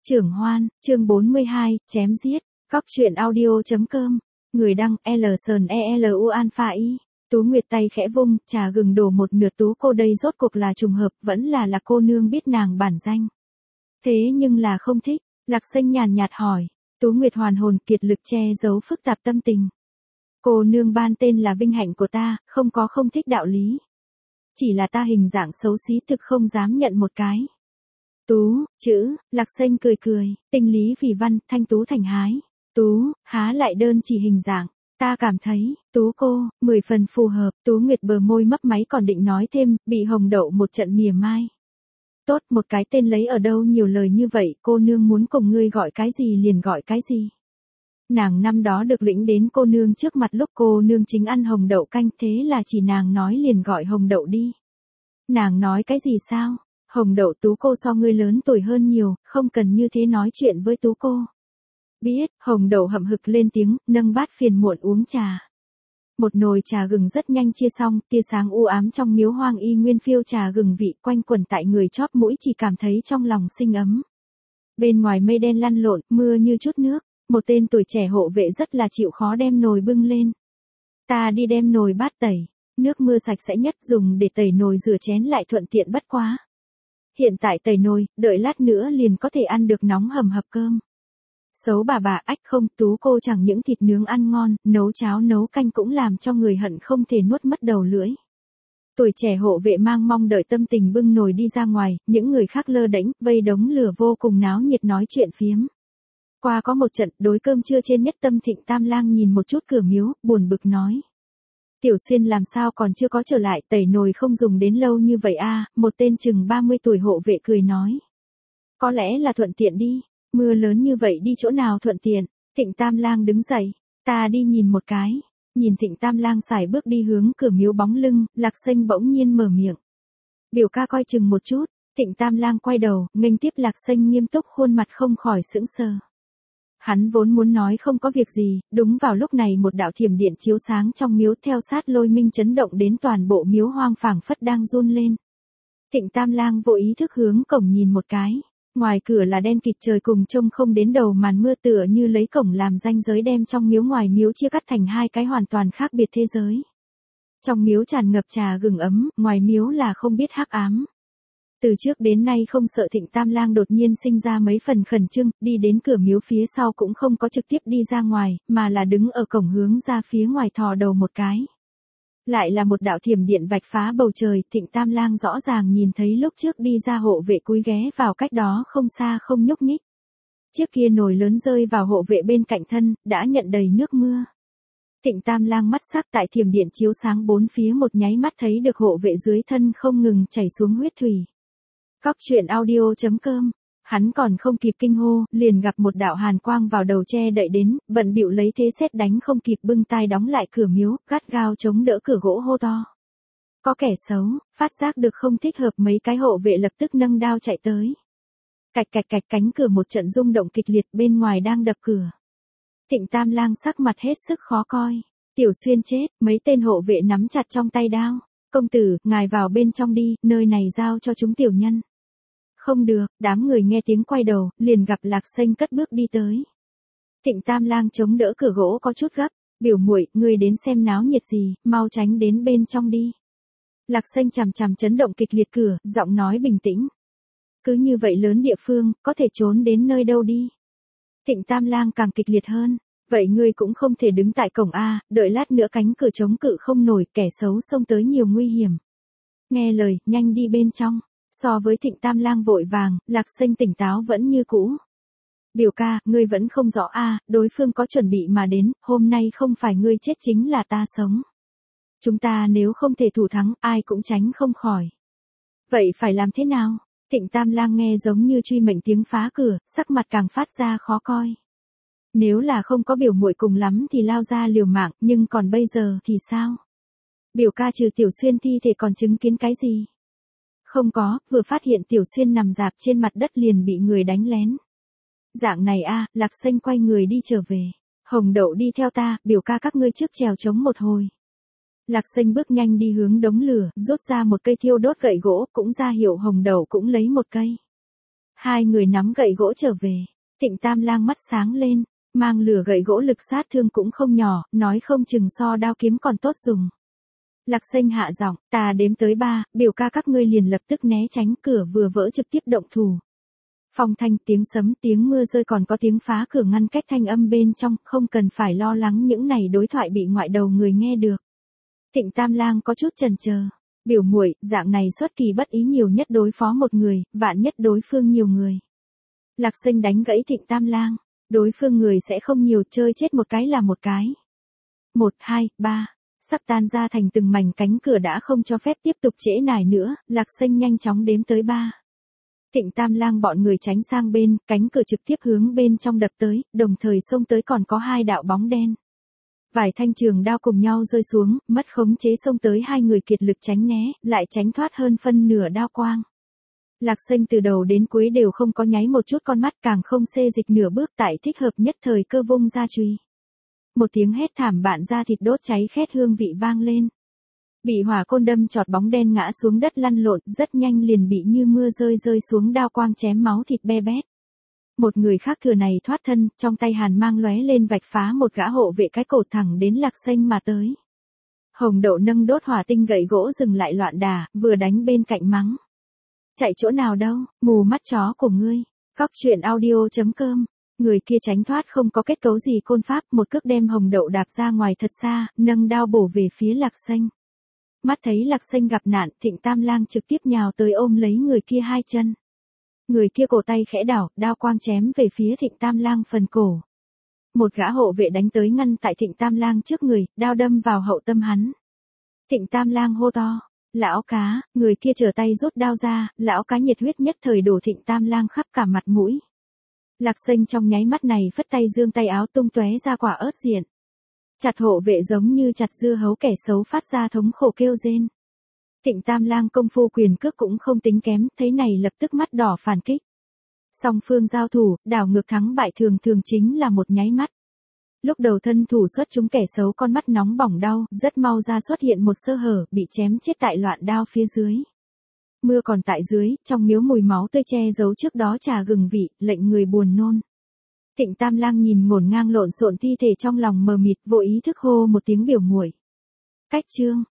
Trưởng Hoan, chương 42, chém giết. Góc truyện audio.com. Người đăng LSNELU Alpha I. Tú Nguyệt tay khẽ vung, trà gừng đổ một nửa. Tú cô đây rốt cuộc là trùng hợp, vẫn là cô nương biết nàng bản danh. Thế nhưng là không thích. Lạc Xanh nhàn nhạt hỏi. Tú Nguyệt hoàn hồn kiệt lực che giấu phức tạp tâm tình. Cô nương ban tên là vinh hạnh của ta, không có không thích đạo lý. Chỉ là ta hình dạng xấu xí thực không dám nhận một cái. Tú, chữ, Lạc Xanh cười cười, tinh lý vì văn, thanh tú thành hái. Tú, há lại đơn chỉ hình dạng. Ta cảm thấy, Tú cô, 10 phần phù hợp. Tú Nguyệt bờ môi mấp máy còn định nói thêm, bị Hồng Đậu một trận mỉa mai. Tốt, một cái tên lấy ở đâu nhiều lời như vậy, cô nương muốn cùng ngươi gọi cái gì liền gọi cái gì. Nàng năm đó được lĩnh đến cô nương trước mặt lúc cô nương chính ăn hồng đậu canh, thế là chỉ nàng nói liền gọi Hồng Đậu đi. Nàng nói cái gì sao? Hồng Đậu, Tú cô so ngươi lớn tuổi hơn nhiều, không cần như thế nói chuyện với Tú cô. Biết, Hồng Đậu hậm hực lên tiếng, nâng bát phiền muộn uống trà. Một nồi trà gừng rất nhanh chia xong, tia sáng u ám trong miếu hoang y nguyên phiêu trà gừng vị quanh quẩn tại người chóp mũi, chỉ cảm thấy trong lòng sinh ấm. Bên ngoài mây đen lăn lộn, mưa như chút nước, một tên tuổi trẻ hộ vệ rất là chịu khó đem nồi bưng lên. Ta đi đem nồi bát tẩy, nước mưa sạch sẽ nhất dùng để tẩy nồi rửa chén lại thuận tiện bất quá. Hiện tại tẩy nồi, đợi lát nữa liền có thể ăn được nóng hầm hập cơm. Xấu bà ách không, Tú cô chẳng những thịt nướng ăn ngon, nấu cháo nấu canh cũng làm cho người hận không thể nuốt mất đầu lưỡi. Tuổi trẻ hộ vệ mang mong đợi tâm tình bưng nồi đi ra ngoài, những người khác lơ đễnh, vây đống lửa vô cùng náo nhiệt nói chuyện phiếm. Qua có một trận, đối cơm trưa trên nhất tâm Thịnh Tam Lang nhìn một chút cửa miếu, buồn bực nói. Tiểu Xuyên làm sao còn chưa có trở lại, tẩy nồi không dùng đến lâu như vậy a. Một tên chừng 30 tuổi hộ vệ cười nói. Có lẽ là thuận tiện đi, mưa lớn như vậy đi chỗ nào thuận tiện. Thịnh Tam Lang đứng dậy, ta đi nhìn một cái. Nhìn Thịnh Tam Lang sải bước đi hướng cửa miếu bóng lưng, Lạc Xanh bỗng nhiên mở miệng. Biểu ca coi chừng một chút. Thịnh Tam Lang quay đầu, nghênh tiếp Lạc Xanh nghiêm túc, khuôn mặt không khỏi sững sờ. Hắn vốn muốn nói không có việc gì, đúng vào lúc này một đạo thiểm điện chiếu sáng trong miếu theo sát lôi minh chấn động đến toàn bộ miếu hoang phảng phất đang run lên. Thịnh Tam Lang vô ý thức hướng cổng nhìn một cái, ngoài cửa là đen kịt trời cùng trông không đến đầu màn mưa, tựa như lấy cổng làm ranh giới đem trong miếu ngoài miếu chia cắt thành hai cái hoàn toàn khác biệt thế giới. Trong miếu tràn ngập trà gừng ấm, ngoài miếu là không biết hắc ám. Từ trước đến nay không sợ Thịnh Tam Lang đột nhiên sinh ra mấy phần khẩn trương, đi đến cửa miếu phía sau cũng không có trực tiếp đi ra ngoài, mà là đứng ở cổng hướng ra phía ngoài thò đầu một cái. Lại là một đạo thiểm điện vạch phá bầu trời, Thịnh Tam Lang rõ ràng nhìn thấy lúc trước đi ra hộ vệ cúi ghé vào cách đó không xa không nhúc nhích. Chiếc kia nồi lớn rơi vào hộ vệ bên cạnh thân, đã nhận đầy nước mưa. Thịnh Tam Lang mắt sắc tại thiểm điện chiếu sáng bốn phía một nháy mắt thấy được hộ vệ dưới thân không ngừng chảy xuống huyết thủy. Góc truyện audio.com. Hắn còn không kịp kinh hô, liền gặp một đạo hàn quang vào đầu che đậy đến, bận bịu lấy thế sét đánh không kịp bưng tay đóng lại cửa miếu, gắt gao chống đỡ cửa gỗ hô to. Có kẻ xấu, phát giác được không thích hợp, mấy cái hộ vệ lập tức nâng đao chạy tới. Cạch cạch cạch, cánh cửa một trận rung động kịch liệt, bên ngoài đang đập cửa. Thịnh Tam Lang sắc mặt hết sức khó coi. Tiểu Xuyên chết, mấy tên hộ vệ nắm chặt trong tay đao. Công tử, ngài vào bên trong đi, nơi này giao cho chúng tiểu nhân. Không được, đám người nghe tiếng quay đầu, liền gặp Lạc Xanh cất bước đi tới. Thịnh Tam Lang chống đỡ cửa gỗ có chút gấp, biểu muội, ngươi đến xem náo nhiệt gì, mau tránh đến bên trong đi. Lạc Xanh chằm chằm chấn động kịch liệt cửa, giọng nói bình tĩnh. Cứ như vậy lớn địa phương, có thể trốn đến nơi đâu đi. Thịnh Tam Lang càng kịch liệt hơn. Vậy ngươi cũng không thể đứng tại cổng A, đợi lát nữa cánh cửa chống cự không nổi, kẻ xấu xông tới nhiều nguy hiểm. Nghe lời, nhanh đi bên trong. So với Thịnh Tam Lang vội vàng, Lạc Xanh tỉnh táo vẫn như cũ. Biểu ca, ngươi vẫn không rõ A, đối phương có chuẩn bị mà đến, hôm nay không phải ngươi chết chính là ta sống. Chúng ta nếu không thể thủ thắng, ai cũng tránh không khỏi. Vậy phải làm thế nào? Thịnh Tam Lang nghe giống như truy mệnh tiếng phá cửa, sắc mặt càng phát ra khó coi. Nếu là không có biểu muội cùng lắm thì lao ra liều mạng, nhưng còn bây giờ thì sao? Biểu ca trừ Tiểu Xuyên thi thể còn chứng kiến cái gì? Không có, vừa phát hiện Tiểu Xuyên nằm rạp trên mặt đất liền bị người đánh lén. Dạng này a, Lạc Xanh quay người đi trở về. Hồng Đậu đi theo ta, biểu ca các ngươi trước trèo trống một hồi. Lạc Xanh bước nhanh đi hướng đống lửa, rút ra một cây thiêu đốt gậy gỗ, cũng ra hiệu Hồng Đậu cũng lấy một cây. Hai người nắm gậy gỗ trở về. Thịnh Tam Lang mắt sáng lên, mang lửa gậy gỗ lực sát thương cũng không nhỏ, nói không chừng so đao kiếm còn tốt dùng. Lạc Xanh hạ giọng, ta đếm tới 3, biểu ca các ngươi liền lập tức né tránh, cửa vừa vỡ trực tiếp động thủ. Phong thanh, tiếng sấm, tiếng mưa rơi, còn có tiếng phá cửa ngăn cách thanh âm bên trong, không cần phải lo lắng những này đối thoại bị ngoại đầu người nghe được. Thịnh Tam Lang có chút chần chờ, biểu muội, dạng này xuất kỳ bất ý, nhiều nhất đối phó một người, vạn nhất đối phương nhiều người. Lạc Xanh đánh gãy Thịnh Tam Lang, đối phương người sẽ không nhiều, chơi chết một cái là một cái. 1, 2, 3, sắp tan ra thành từng mảnh, cánh cửa đã không cho phép tiếp tục trễ nải nữa, Lạc Xanh nhanh chóng đếm tới 3. Thịnh Tam Lang bọn người tránh sang bên, cánh cửa trực tiếp hướng bên trong đập tới, đồng thời xông tới còn có 2 đạo bóng đen. Vài thanh trường đao cùng nhau rơi xuống, mất khống chế xông tới, hai người kiệt lực tránh né, lại tránh thoát hơn phân nửa đao quang. Lạc Xanh từ đầu đến cuối đều không có nháy một chút con mắt, càng không xê dịch nửa bước, tại thích hợp nhất thời cơ vung ra chùy. Một tiếng hét thảm, bạn da thịt đốt cháy khét hương vị vang lên. Bị hỏa côn đâm chọt bóng đen ngã xuống đất lăn lộn, rất nhanh liền bị như mưa rơi xuống, đao quang chém máu thịt be bét. Một người khác thừa này thoát thân, trong tay hàn mang lóe lên vạch phá một gã hộ vệ cái cổ thẳng đến Lạc Xanh mà tới. Hồng Đậu nâng đốt hỏa tinh gậy gỗ dừng lại loạn đà, vừa đánh bên cạnh mắng. Chạy chỗ nào đâu, mù mắt chó của ngươi. Cóc truyện audio.com. Người kia tránh thoát không có kết cấu gì côn pháp, một cước đem Hồng Đậu đạp ra ngoài thật xa, nâng đao bổ về phía Lạc Xanh. Mắt thấy Lạc Xanh gặp nạn, Thịnh Tam Lang trực tiếp nhào tới ôm lấy người kia hai chân. Người kia cổ tay khẽ đảo, đao quang chém về phía Thịnh Tam Lang phần cổ. Một gã hộ vệ đánh tới ngăn tại Thịnh Tam Lang trước người, đao đâm vào hậu tâm hắn. Thịnh Tam Lang hô to, lão cá, người kia trở tay rút đao ra, lão cá nhiệt huyết nhất thời đổ Thịnh Tam Lang khắp cả mặt mũi. Lạc Xanh trong nháy mắt này phất tay giương tay áo tung tóe ra quả ớt diện. Chặt hộ vệ giống như chặt dưa hấu, kẻ xấu phát ra thống khổ kêu rên. Thịnh Tam Lang công phu quyền cước cũng không tính kém, thấy này lập tức mắt đỏ phản kích. Song phương giao thủ, đảo ngược thắng bại thường thường chính là một nháy mắt. Lúc đầu thân thủ xuất chúng, kẻ xấu con mắt nóng bỏng đau, rất mau ra xuất hiện một sơ hở, bị chém chết tại loạn đao phía dưới. Mưa còn tại dưới, trong miếu mùi máu tươi che giấu trước đó trà gừng vị, lệnh người buồn nôn. Thịnh Tam Lang nhìn ngổn ngang lộn xộn thi thể, trong lòng mờ mịt, vô ý thức hô một tiếng biểu muội. Cách chương